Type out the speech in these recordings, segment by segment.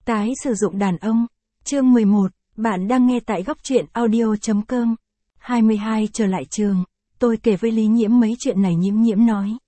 Tái sử dụng đàn ông. Chương 11, bạn đang nghe tại góc truyện audio.com. 22 trở lại trường, tôi kể với Lý Nhiễm mấy chuyện này. Nhiễm nói.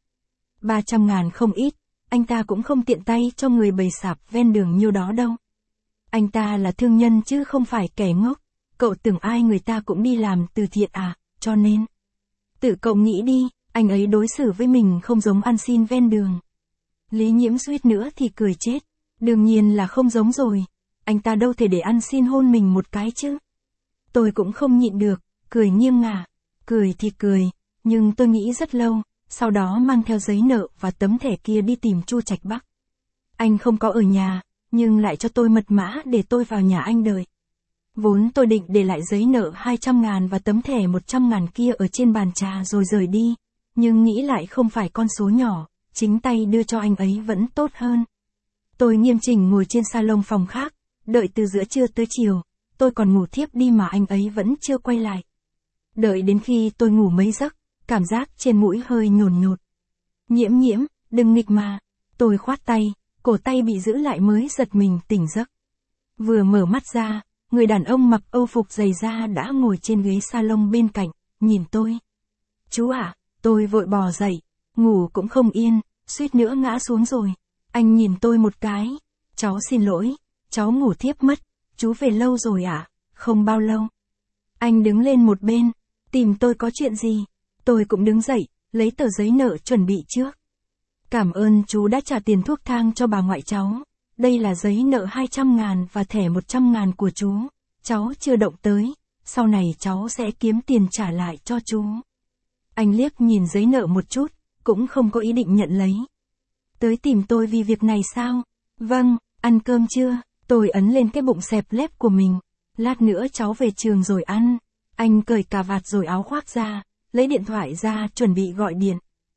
300.000 không ít, anh ta cũng không tiện tay cho người bày sạp ven đường nhiêu đó đâu. Anh ta là thương nhân chứ không phải kẻ ngốc. Cậu tưởng ai người ta cũng đi làm từ thiện à, cho nên. Tự cậu nghĩ đi, anh ấy đối xử với mình không giống ăn xin ven đường. Lý Nhiễm suýt nữa thì cười chết. Đương nhiên là không giống rồi. Anh ta đâu thể để ăn xin hôn mình một cái chứ. Tôi cũng không nhịn được, cười nghiêng ngả. Cười thì cười, nhưng tôi nghĩ rất lâu, sau đó mang theo giấy nợ và tấm thẻ kia đi tìm Chu Trạch Bắc. Anh không có ở nhà, nhưng lại cho tôi mật mã để tôi vào nhà anh đợi. Vốn tôi định để lại giấy nợ 200.000 và tấm thẻ 100.000 kia ở trên bàn trà rồi rời đi, nhưng nghĩ lại không phải con số nhỏ, chính tay đưa cho anh ấy vẫn tốt hơn. Tôi nghiêm chỉnh ngồi trên salon phòng khác, đợi từ giữa trưa tới chiều, tôi còn ngủ thiếp đi mà anh ấy vẫn chưa quay lại. Đợi đến khi tôi ngủ mấy giấc, cảm giác trên mũi hơi nhồn nhột. Nhiễm, đừng nghịch mà. Tôi khoát tay, cổ tay bị giữ lại mới giật mình tỉnh giấc. Vừa mở mắt ra, người đàn ông mặc âu phục giày da đã ngồi trên ghế salon bên cạnh, nhìn tôi. Chú ạ, tôi vội bò dậy, ngủ cũng không yên, suýt nữa ngã xuống rồi. Anh nhìn tôi một cái. Cháu xin lỗi, cháu ngủ thiếp mất. Chú về lâu rồi ạ? Không bao lâu. Anh đứng lên một bên, tìm tôi có chuyện gì? Tôi cũng đứng dậy, lấy tờ giấy nợ chuẩn bị trước. Cảm ơn chú đã trả tiền thuốc thang cho bà ngoại cháu. Đây là giấy nợ 200.000 và thẻ 100.000 của chú. Cháu chưa động tới, sau này cháu sẽ kiếm tiền trả lại cho chú. Anh liếc nhìn giấy nợ một chút, cũng không có ý định nhận lấy. Tới tìm tôi vì việc này sao? Vâng, ăn cơm chưa? Tôi ấn lên cái bụng xẹp lép của mình. Lát nữa cháu về trường rồi ăn. Anh cởi cà vạt rồi áo khoác ra, lấy điện thoại ra chuẩn bị gọi điện.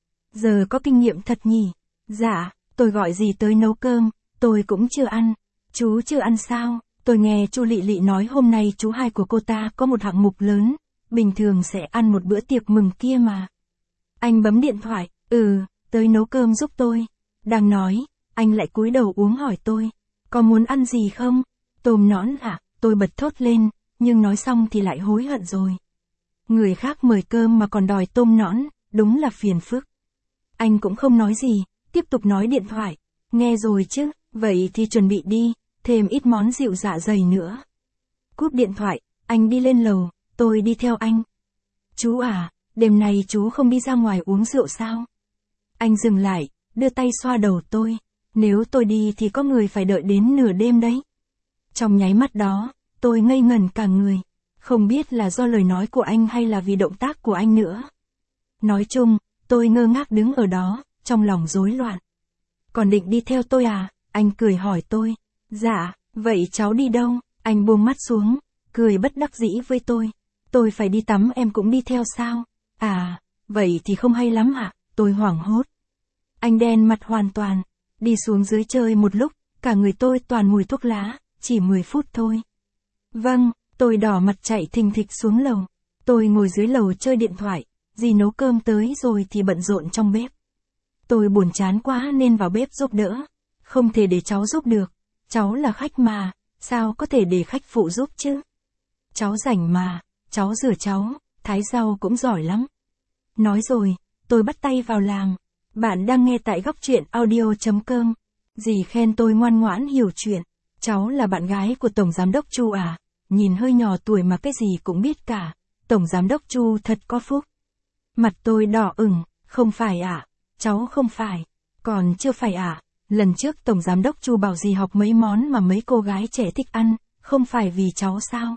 Giờ có kinh nghiệm thật nhỉ? Dạ, tôi gọi gì tới nấu cơm, tôi cũng chưa ăn. Chú chưa ăn sao? Tôi nghe Chu Lị Lị nói hôm nay chú hai của cô ta có một hạng mục lớn, bình thường sẽ ăn một bữa tiệc mừng kia mà. Anh bấm điện thoại, tới nấu cơm giúp tôi. Đang nói, anh lại cúi đầu uống hỏi tôi, có muốn ăn gì không? Tôm nõn à? Tôi bật thốt lên, nhưng nói xong thì lại hối hận rồi. Người khác mời cơm mà còn đòi tôm nõn, đúng là phiền phức. Anh cũng không nói gì, tiếp tục nói điện thoại. Nghe rồi chứ, vậy thì chuẩn bị đi, thêm ít món dịu dạ dày nữa. Cúp điện thoại, anh đi lên lầu, tôi đi theo anh. Chú à, đêm nay chú không đi ra ngoài uống rượu sao? Anh dừng lại, đưa tay xoa đầu tôi. Nếu tôi đi thì có người phải đợi đến nửa đêm đấy. Trong nháy mắt đó, tôi ngây ngẩn cả người. Không biết là do lời nói của anh hay là vì động tác của anh nữa. Nói chung, tôi ngơ ngác đứng ở đó, trong lòng rối loạn. Còn định đi theo tôi à? Anh cười hỏi tôi. Dạ, vậy cháu đi đâu? Anh buông mắt xuống, cười bất đắc dĩ với tôi. Tôi phải đi tắm em cũng đi theo sao? À, vậy thì không hay lắm ạ. Tôi hoảng hốt. Anh đen mặt hoàn toàn. Đi xuống dưới chơi một lúc, cả người tôi toàn mùi thuốc lá, chỉ 10 phút thôi. Vâng, tôi đỏ mặt chạy thình thịch xuống lầu. Tôi ngồi dưới lầu chơi điện thoại, dì nấu cơm tới rồi thì bận rộn trong bếp. Tôi buồn chán quá nên vào bếp giúp đỡ. Không thể để cháu giúp được. Cháu là khách mà, sao có thể để khách phụ giúp chứ? Cháu rảnh mà, cháu rửa cháu, thái rau cũng giỏi lắm. Nói rồi, tôi bắt tay vào làm. Bạn đang nghe tại góc truyện audio.com. Dì khen tôi ngoan ngoãn hiểu chuyện. Cháu là bạn gái của Tổng Giám đốc Chu à? Nhìn hơi nhỏ tuổi mà cái gì cũng biết cả. Tổng Giám đốc Chu thật có phúc. Mặt tôi đỏ ửng, không phải ạ. Cháu không phải. Còn chưa phải ạ. Lần trước Tổng Giám đốc Chu bảo dì học mấy món mà mấy cô gái trẻ thích ăn, không phải vì cháu sao?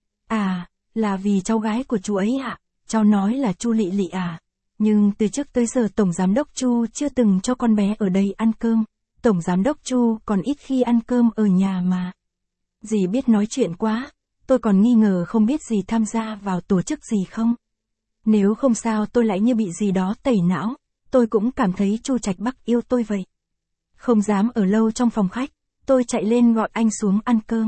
À, là vì cháu gái của chú ấy ạ. Cháu nói là Chu Lị Lị à? Nhưng từ trước tới giờ Tổng Giám đốc Chu chưa từng cho con bé ở đây ăn cơm. Tổng Giám đốc Chu còn ít khi ăn cơm ở nhà mà. Dì biết nói chuyện quá, tôi còn nghi ngờ không biết dì tham gia vào tổ chức gì không. Nếu không sao tôi lại như bị gì đó tẩy não, tôi cũng cảm thấy Chu Trạch Bắc yêu tôi vậy. Không dám ở lâu trong phòng khách, tôi chạy lên gọi anh xuống ăn cơm.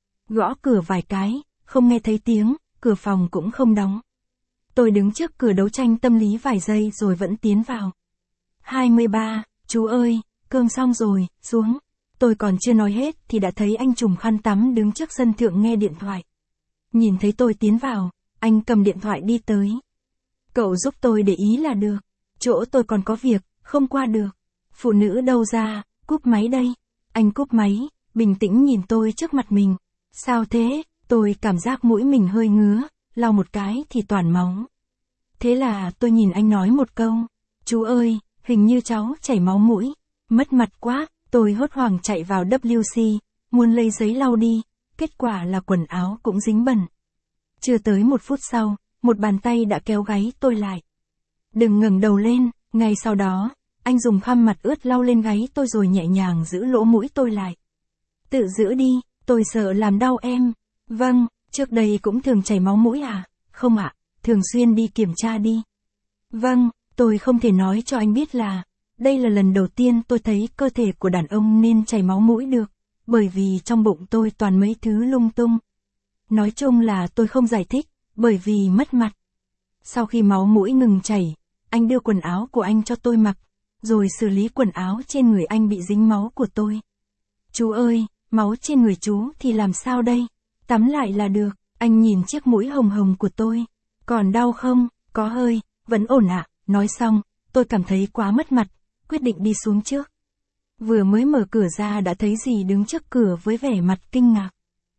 Gõ cửa vài cái, không nghe thấy tiếng, cửa phòng cũng không đóng. Tôi đứng trước cửa đấu tranh tâm lý vài giây rồi vẫn tiến vào. 23, chú ơi, cơm xong rồi, xuống. Tôi còn chưa nói hết thì đã thấy anh trùm khăn tắm đứng trước sân thượng nghe điện thoại. Nhìn thấy tôi tiến vào, anh cầm điện thoại đi tới. Cậu giúp tôi để ý là được. Chỗ tôi còn có việc, không qua được. Phụ nữ đâu ra, cúp máy đây. Anh cúp máy, bình tĩnh nhìn tôi trước mặt mình. Sao thế? Tôi cảm giác mũi mình hơi ngứa, lau một cái thì toàn máu. Thế là tôi nhìn anh nói một câu. Chú ơi, hình như cháu chảy máu mũi. Mất mặt quá, tôi hốt hoảng chạy vào WC, muốn lấy giấy lau đi. Kết quả là quần áo cũng dính bẩn. Chưa tới 1 phút sau, một bàn tay đã kéo gáy tôi lại. Đừng ngẩng đầu lên, ngay sau đó, anh dùng khăn mặt ướt lau lên gáy tôi rồi nhẹ nhàng giữ lỗ mũi tôi lại. Tự giữ đi, tôi sợ làm đau em. Vâng, trước đây cũng thường chảy máu mũi à? Không ạ, thường xuyên đi kiểm tra đi. Vâng, tôi không thể nói cho anh biết là, đây là lần đầu tiên tôi thấy cơ thể của đàn ông nên chảy máu mũi được, bởi vì trong bụng tôi toàn mấy thứ lung tung. Nói chung là tôi không giải thích, bởi vì mất mặt. Sau khi máu mũi ngừng chảy, anh đưa quần áo của anh cho tôi mặc, rồi xử lý quần áo trên người anh bị dính máu của tôi. Chú ơi, máu trên người chú thì làm sao đây? Tắm lại là được. Anh nhìn chiếc mũi hồng hồng của tôi. Còn đau không? Có hơi, vẫn ổn ạ. Nói xong, tôi cảm thấy quá mất mặt, quyết định đi xuống trước. Vừa mới mở cửa ra đã thấy dì đứng trước cửa với vẻ mặt kinh ngạc.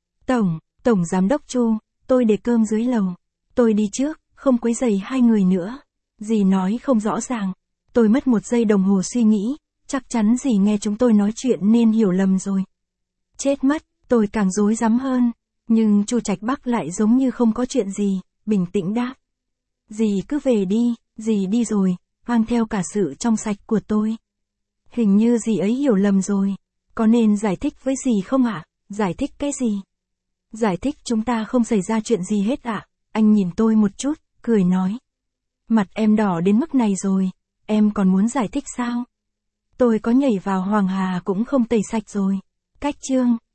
Tổng giám đốc Chu, tôi để cơm dưới lầu. Tôi đi trước, không quấy rầy hai người nữa. Dì nói không rõ ràng. Tôi mất 1 giây đồng hồ suy nghĩ, chắc chắn dì nghe chúng tôi nói chuyện nên hiểu lầm rồi. Chết mất, tôi càng rối rắm hơn. Nhưng Chu Trạch Bắc lại giống như không có chuyện gì, bình tĩnh đáp. Dì cứ về đi, dì đi rồi, mang theo cả sự trong sạch của tôi. Hình như dì ấy hiểu lầm rồi. Có nên giải thích với dì không ạ? Giải thích cái gì? Giải thích chúng ta không xảy ra chuyện gì hết ạ. Anh nhìn tôi một chút, cười nói. Mặt em đỏ đến mức này rồi, em còn muốn giải thích sao? Tôi có nhảy vào Hoàng Hà cũng không tẩy sạch rồi. Cách chương.